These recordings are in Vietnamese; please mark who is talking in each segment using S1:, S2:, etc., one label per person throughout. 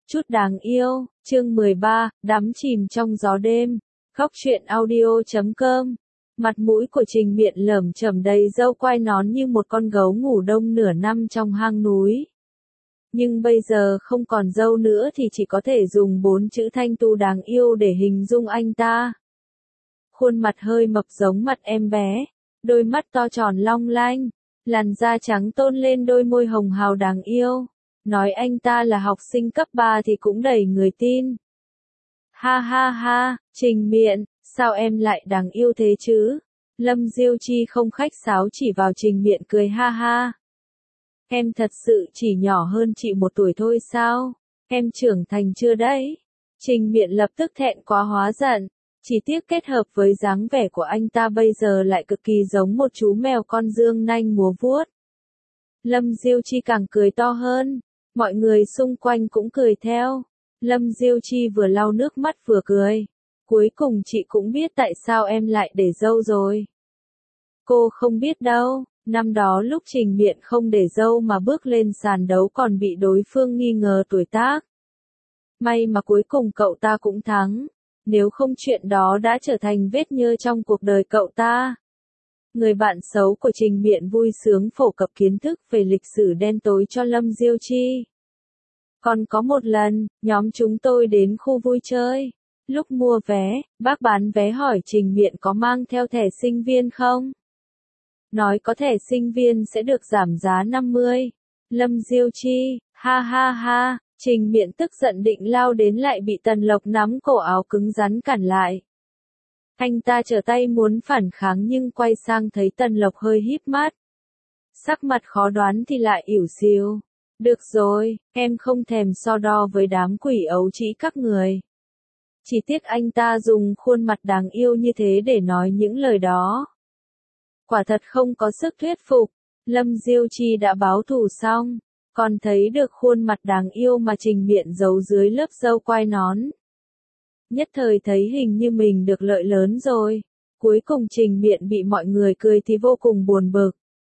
S1: Chút đáng yêu, chương 13, đắm chìm trong gió đêm. Góc truyện audio.com. Mặt mũi của Trình Miện lởm chởm đầy râu quai nón như một con gấu ngủ đông nửa năm trong hang núi. Nhưng bây giờ không còn râu nữa thì chỉ có thể dùng 4 chữ thanh tu đáng yêu để hình dung anh ta. Khuôn mặt hơi mập giống mặt em bé, đôi mắt to tròn long lanh, làn da trắng tôn lên đôi môi hồng hào đáng yêu. Nói anh ta là học sinh cấp 3 thì cũng đầy người tin. Ha ha ha, Trình Miện, sao em lại đáng yêu thế chứ? Lâm Diêu Chi không khách sáo chỉ vào Trình Miện cười ha ha. Em thật sự chỉ nhỏ hơn chị 1 tuổi thôi sao? Em trưởng thành chưa đấy? Trình Miện lập tức thẹn quá hóa giận. Chỉ tiếc kết hợp với dáng vẻ của anh ta bây giờ lại cực kỳ giống một chú mèo con dương nanh múa vuốt. Lâm Diêu Chi càng cười to hơn. Mọi người xung quanh cũng cười theo. Lâm Diêu Chi vừa lau nước mắt vừa cười. Cuối cùng chị cũng biết tại sao em lại để râu rồi. Cô không biết đâu, năm đó lúc Trình Miện không để râu mà bước lên sàn đấu còn bị đối phương nghi ngờ tuổi tác. May mà cuối cùng cậu ta cũng thắng. Nếu không chuyện đó đã trở thành vết nhơ trong cuộc đời cậu ta. Người bạn xấu của Trình Miện vui sướng phổ cập kiến thức về lịch sử đen tối cho Lâm Diêu Chi. Còn có một lần, nhóm chúng tôi đến khu vui chơi. Lúc mua vé, bác bán vé hỏi Trình Miện có mang theo thẻ sinh viên không? Nói có thẻ sinh viên sẽ được giảm giá 50. Lâm Diêu Chi, ha ha ha, Trình Miện tức giận định lao đến lại bị Tần Lộc nắm cổ áo cứng rắn cản lại. Anh ta trở tay muốn phản kháng nhưng quay sang thấy Tần Lộc hơi híp mắt. Sắc mặt khó đoán thì lại ỉu xìu. Được rồi, em không thèm so đo với đám quỷ ấu trĩ các người. Chỉ tiếc anh ta dùng khuôn mặt đáng yêu như thế để nói những lời đó. Quả thật không có sức thuyết phục. Lâm Diêu Chi đã báo thù xong, còn thấy được khuôn mặt đáng yêu mà Trình Miện giấu dưới lớp râu quai nón. Nhất thời thấy hình như mình được lợi lớn rồi. Cuối cùng Trình Miện bị mọi người cười thì vô cùng buồn bực.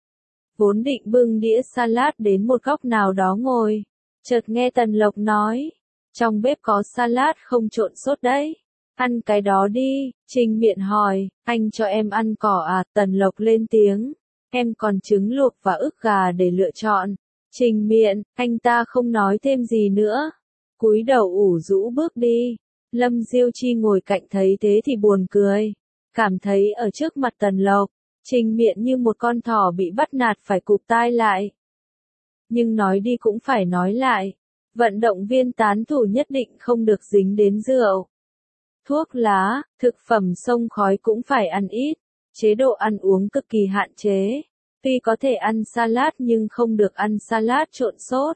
S1: Vốn định bưng đĩa salad đến một góc nào đó ngồi. Chợt nghe Tần Lộc nói. Trong bếp có salad không trộn sốt đấy. Ăn cái đó đi, Trình Miện hỏi. Anh cho em ăn cỏ à? Tần Lộc lên tiếng. Em còn trứng luộc và ức gà để lựa chọn. Trình Miện, anh ta không nói thêm gì nữa. Cúi đầu ủ rũ bước đi. Lâm Diêu Chi ngồi cạnh thấy thế thì buồn cười. Cảm thấy ở trước mặt Tần Lộc, Trình Miện như một con thỏ bị bắt nạt phải cụp tai lại. Nhưng nói đi cũng phải nói lại. Vận động viên tán thủ nhất định không được dính đến rượu. Thuốc lá, thực phẩm xông khói cũng phải ăn ít. Chế độ ăn uống cực kỳ hạn chế. Tuy có thể ăn salad nhưng không được ăn salad trộn sốt.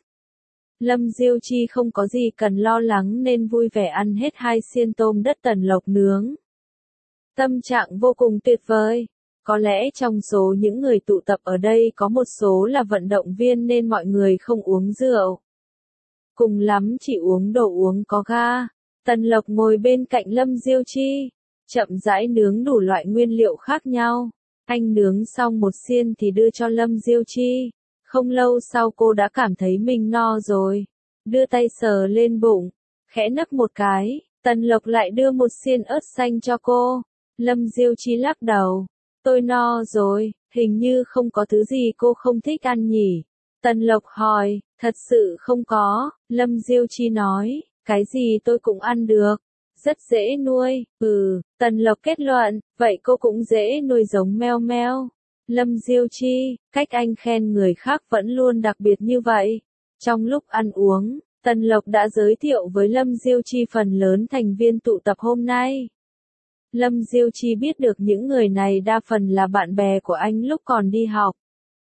S1: Lâm Diêu Chi không có gì cần lo lắng nên vui vẻ ăn hết 2 xiên tôm đất Tần Lộc nướng. Tâm trạng vô cùng tuyệt vời. Có lẽ trong số những người tụ tập ở đây có một số là vận động viên nên mọi người không uống rượu. Cùng lắm chỉ uống đồ uống có ga. Tần Lộc ngồi bên cạnh Lâm Diêu Chi, chậm rãi nướng đủ loại nguyên liệu khác nhau. Anh nướng xong 1 xiên thì đưa cho Lâm Diêu Chi. Không lâu sau cô đã cảm thấy mình no rồi. Đưa tay sờ lên bụng, khẽ nấc một cái, Tần Lộc lại đưa 1 xiên ớt xanh cho cô. Lâm Diêu Chi lắc đầu. Tôi no rồi, hình như không có thứ gì cô không thích ăn nhỉ. Tần Lộc hỏi, thật sự không có. Lâm Diêu Chi nói, cái gì tôi cũng ăn được. Rất dễ nuôi. Tần Lộc kết luận, vậy cô cũng dễ nuôi giống meo meo. Lâm Diêu Chi, cách anh khen người khác vẫn luôn đặc biệt như vậy. Trong lúc ăn uống, Tần Lộc đã giới thiệu với Lâm Diêu Chi phần lớn thành viên tụ tập hôm nay. Lâm Diêu Chi biết được những người này đa phần là bạn bè của anh lúc còn đi học.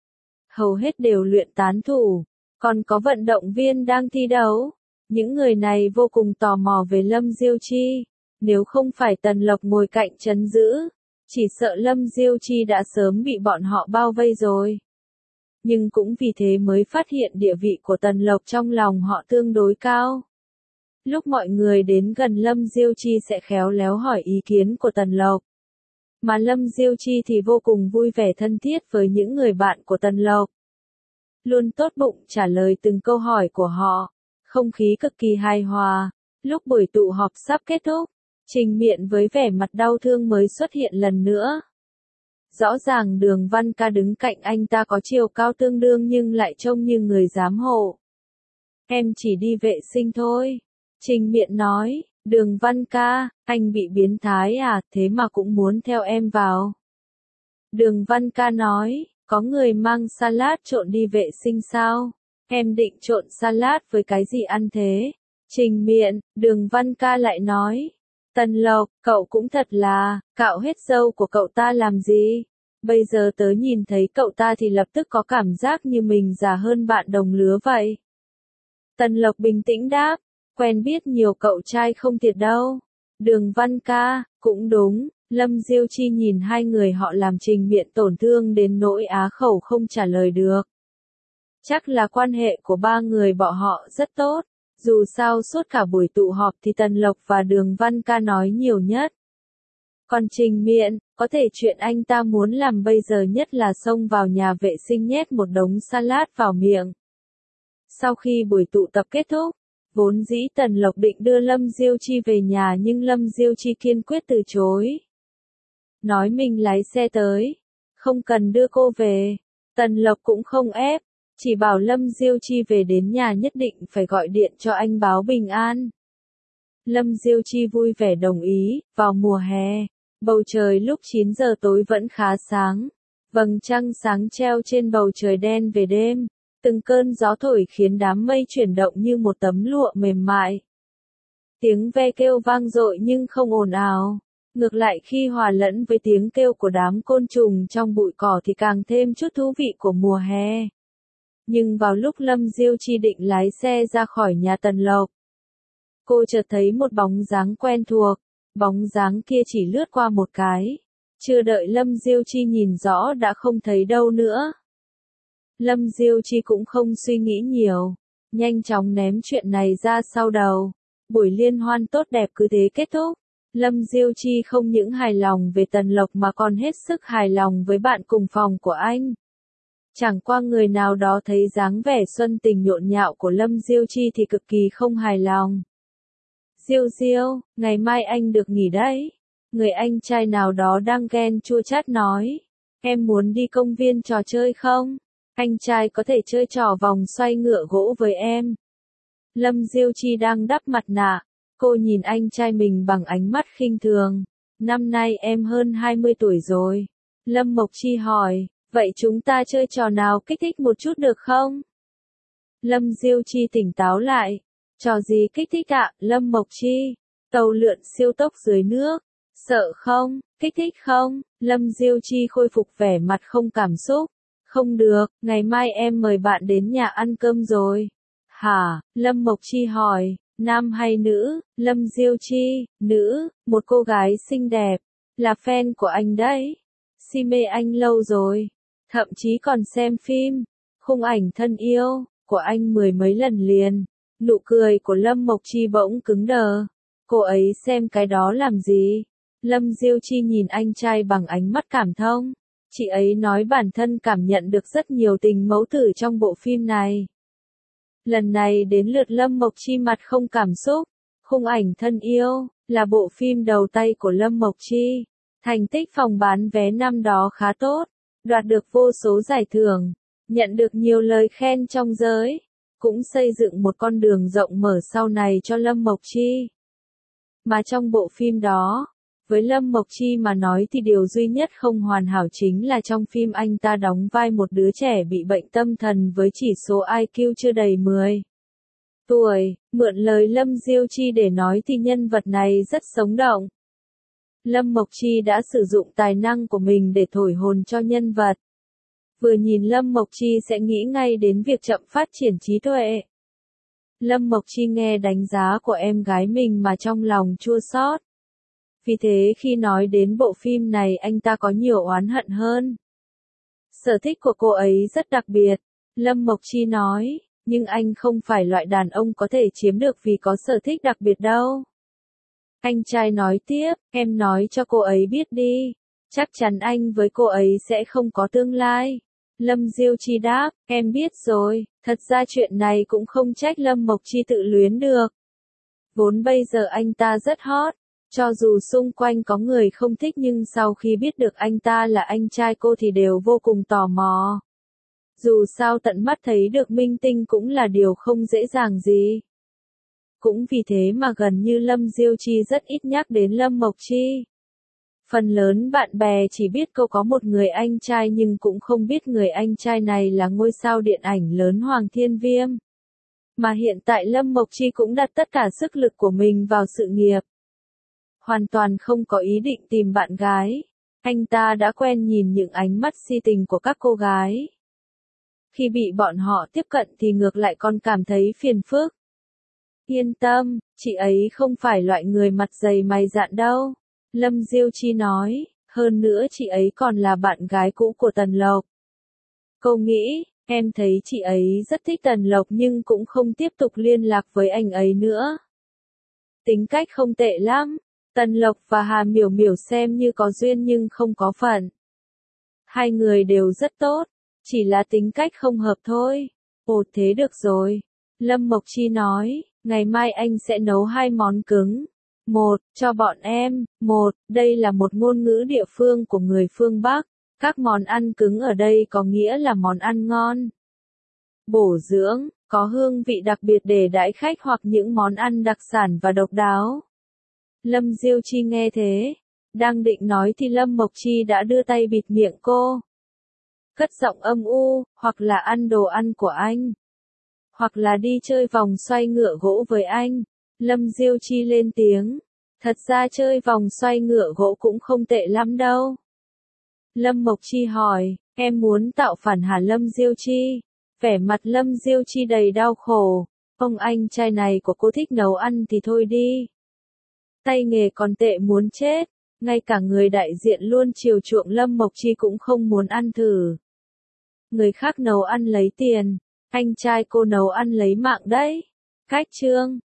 S1: Hầu hết đều luyện tán thủ, còn có vận động viên đang thi đấu. Những người này vô cùng tò mò về Lâm Diêu Chi. Nếu không phải Tần Lộc ngồi cạnh trấn giữ, chỉ sợ Lâm Diêu Chi đã sớm bị bọn họ bao vây rồi. Nhưng cũng vì thế mới phát hiện địa vị của Tần Lộc trong lòng họ tương đối cao. Lúc mọi người đến gần Lâm Diêu Chi sẽ khéo léo hỏi ý kiến của Tần Lộc. Mà Lâm Diêu Chi thì vô cùng vui vẻ thân thiết với những người bạn của Tần Lộc. Luôn tốt bụng trả lời từng câu hỏi của họ. Không khí cực kỳ hài hòa. Lúc buổi tụ họp sắp kết thúc, Trình Miện với vẻ mặt đau thương mới xuất hiện lần nữa. Rõ ràng Đường Văn Ca đứng cạnh anh ta có chiều cao tương đương nhưng lại trông như người giám hộ. Em chỉ đi vệ sinh thôi. Trình Miện nói, Đường Văn Ca, anh bị biến thái à, thế mà cũng muốn theo em vào. Đường Văn Ca nói, có người mang salad trộn đi vệ sinh sao? Em định trộn salad với cái gì ăn thế? Trình Miện, Đường Văn Ca lại nói. Tần Lộc, cậu cũng thật là, cạo hết râu của cậu ta làm gì? Bây giờ tớ nhìn thấy cậu ta thì lập tức có cảm giác như mình già hơn bạn đồng lứa vậy. Tần Lộc bình tĩnh đáp, quen biết nhiều cậu trai không thiệt đâu. Đường Văn Ca, cũng đúng, Lâm Diêu Chi nhìn hai người họ làm Trình Miện tổn thương đến nỗi á khẩu không trả lời được. Chắc là quan hệ của ba người bọn họ rất tốt. Dù sao suốt cả buổi tụ họp thì Tần Lộc và Đường Văn Ca nói nhiều nhất. Còn Trình Miện, có thể chuyện anh ta muốn làm bây giờ nhất là xông vào nhà vệ sinh nhét một đống salad vào miệng. Sau khi buổi tụ tập kết thúc, vốn dĩ Tần Lộc định đưa Lâm Diêu Chi về nhà nhưng Lâm Diêu Chi kiên quyết từ chối. Nói mình lái xe tới, không cần đưa cô về. Tần Lộc cũng không ép. Chỉ bảo Lâm Diêu Chi về đến nhà nhất định phải gọi điện cho anh báo bình an. Lâm Diêu Chi vui vẻ đồng ý, vào mùa hè, bầu trời lúc 9 giờ tối vẫn khá sáng. Vầng trăng sáng treo trên bầu trời đen về đêm, từng cơn gió thổi khiến đám mây chuyển động như một tấm lụa mềm mại. Tiếng ve kêu vang dội nhưng không ồn ào. Ngược lại khi hòa lẫn với tiếng kêu của đám côn trùng trong bụi cỏ thì càng thêm chút thú vị của mùa hè. Nhưng vào lúc Lâm Diêu Chi định lái xe ra khỏi nhà Tần Lộc, cô chợt thấy một bóng dáng quen thuộc, bóng dáng kia chỉ lướt qua một cái, chưa đợi Lâm Diêu Chi nhìn rõ đã không thấy đâu nữa. Lâm Diêu Chi cũng không suy nghĩ nhiều, nhanh chóng ném chuyện này ra sau đầu. Buổi liên hoan tốt đẹp cứ thế kết thúc. Lâm Diêu Chi không những hài lòng về Tần Lộc mà còn hết sức hài lòng với bạn cùng phòng của anh. Chẳng qua người nào đó thấy dáng vẻ xuân tình nhộn nhạo của Lâm Diêu Chi thì cực kỳ không hài lòng. Diêu Diêu, ngày mai anh được nghỉ đấy. Người anh trai nào đó đang ghen chua chát nói. Em muốn đi công viên trò chơi không? Anh trai có thể chơi trò vòng xoay ngựa gỗ với em. Lâm Diêu Chi đang đắp mặt nạ. Cô nhìn anh trai mình bằng ánh mắt khinh thường. Năm nay em hơn 20 tuổi rồi. Lâm Mộc Chi hỏi. Vậy chúng ta chơi trò nào kích thích một chút được không? Lâm Diêu Chi tỉnh táo lại. Trò gì kích thích ạ, Lâm Mộc Chi? Tàu lượn siêu tốc dưới nước. Sợ không? Kích thích không? Lâm Diêu Chi khôi phục vẻ mặt không cảm xúc. Không được, ngày mai em mời bạn đến nhà ăn cơm rồi. Hả? Lâm Mộc Chi hỏi. Nam hay nữ? Lâm Diêu Chi, nữ, một cô gái xinh đẹp. Là fan của anh đấy. Si mê anh lâu rồi. Thậm chí còn xem phim, khung ảnh thân yêu, của anh mười mấy lần liền. Nụ cười của Lâm Mộc Chi bỗng cứng đờ. Cô ấy xem cái đó làm gì? Lâm Diêu Chi nhìn anh trai bằng ánh mắt cảm thông. Chị ấy nói bản thân cảm nhận được rất nhiều tình mẫu tử trong bộ phim này. Lần này đến lượt Lâm Mộc Chi mặt không cảm xúc. Khung ảnh thân yêu, là bộ phim đầu tay của Lâm Mộc Chi. Thành tích phòng bán vé năm đó khá tốt. Đoạt được vô số giải thưởng, nhận được nhiều lời khen trong giới, cũng xây dựng một con đường rộng mở sau này cho Lâm Mộc Chi. Mà trong bộ phim đó, với Lâm Mộc Chi mà nói thì điều duy nhất không hoàn hảo chính là trong phim anh ta đóng vai một đứa trẻ bị bệnh tâm thần với chỉ số IQ chưa đầy 10 tuổi, mượn lời Lâm Diêu Chi để nói thì nhân vật này rất sống động. Lâm Mộc Chi đã sử dụng tài năng của mình để thổi hồn cho nhân vật. Vừa nhìn Lâm Mộc Chi sẽ nghĩ ngay đến việc chậm phát triển trí tuệ. Lâm Mộc Chi nghe đánh giá của em gái mình mà trong lòng chua xót. Vì thế khi nói đến bộ phim này anh ta có nhiều oán hận hơn. Sở thích của cô ấy rất đặc biệt, Lâm Mộc Chi nói, nhưng anh không phải loại đàn ông có thể chiếm được vì có sở thích đặc biệt đâu. Anh trai nói tiếp, em nói cho cô ấy biết đi. Chắc chắn anh với cô ấy sẽ không có tương lai. Lâm Diêu Chi đáp, em biết rồi, Thật ra chuyện này cũng không trách Lâm Mộc Chi tự luyến được. Vốn bây giờ anh ta rất hot, cho dù xung quanh có người không thích nhưng sau khi biết được anh ta là anh trai cô thì đều vô cùng tò mò. Dù sao tận mắt thấy được minh tinh cũng là điều không dễ dàng gì. Cũng vì thế mà gần như Lâm Diêu Chi rất ít nhắc đến Lâm Mộc Chi. Phần lớn bạn bè chỉ biết cô có một người anh trai nhưng cũng không biết người anh trai này là ngôi sao điện ảnh lớn Hoàng Thiên Viêm. Mà hiện tại Lâm Mộc Chi cũng đặt tất cả sức lực của mình vào sự nghiệp. Hoàn toàn không có ý định tìm bạn gái. Anh ta đã quen nhìn những ánh mắt si tình của các cô gái. Khi bị bọn họ tiếp cận thì ngược lại còn cảm thấy phiền phức. Yên tâm, chị ấy không phải loại người mặt dày mày dạn đâu. Lâm Diêu Chi nói, hơn nữa chị ấy còn là bạn gái cũ của Tần Lộc. Cô nghĩ, em thấy chị ấy rất thích Tần Lộc nhưng cũng không tiếp tục liên lạc với anh ấy nữa. Tính cách không tệ lắm, Tần Lộc và Hà Miểu Miểu xem như có duyên nhưng không có phận. Hai người đều rất tốt, chỉ là tính cách không hợp thôi. Ồ thế được rồi. Lâm Mộc Chi nói, ngày mai anh sẽ nấu 2 món cứng. Một, cho bọn em. Một, đây là một ngôn ngữ địa phương của người phương Bắc. Các món ăn cứng ở đây có nghĩa là món ăn ngon, bổ dưỡng, có hương vị đặc biệt để đãi khách hoặc những món ăn đặc sản và độc đáo. Lâm Diêu Chi nghe thế, đang định nói thì Lâm Mộc Chi đã đưa tay bịt miệng cô. Cất giọng âm u, hoặc là ăn đồ ăn của anh, hoặc là đi chơi vòng xoay ngựa gỗ với anh. Lâm Diêu Chi lên tiếng, thật ra chơi vòng xoay ngựa gỗ cũng không tệ lắm đâu. Lâm Mộc Chi hỏi, em muốn tạo phản hả Lâm Diêu Chi? Vẻ mặt Lâm Diêu Chi đầy đau khổ, ông anh trai này của cô thích nấu ăn thì thôi đi. Tay nghề còn tệ muốn chết, ngay cả người đại diện luôn chiều chuộng Lâm Mộc Chi cũng không muốn ăn thử. Người khác nấu ăn lấy tiền, anh trai cô nấu ăn lấy mạng đấy. Cách chương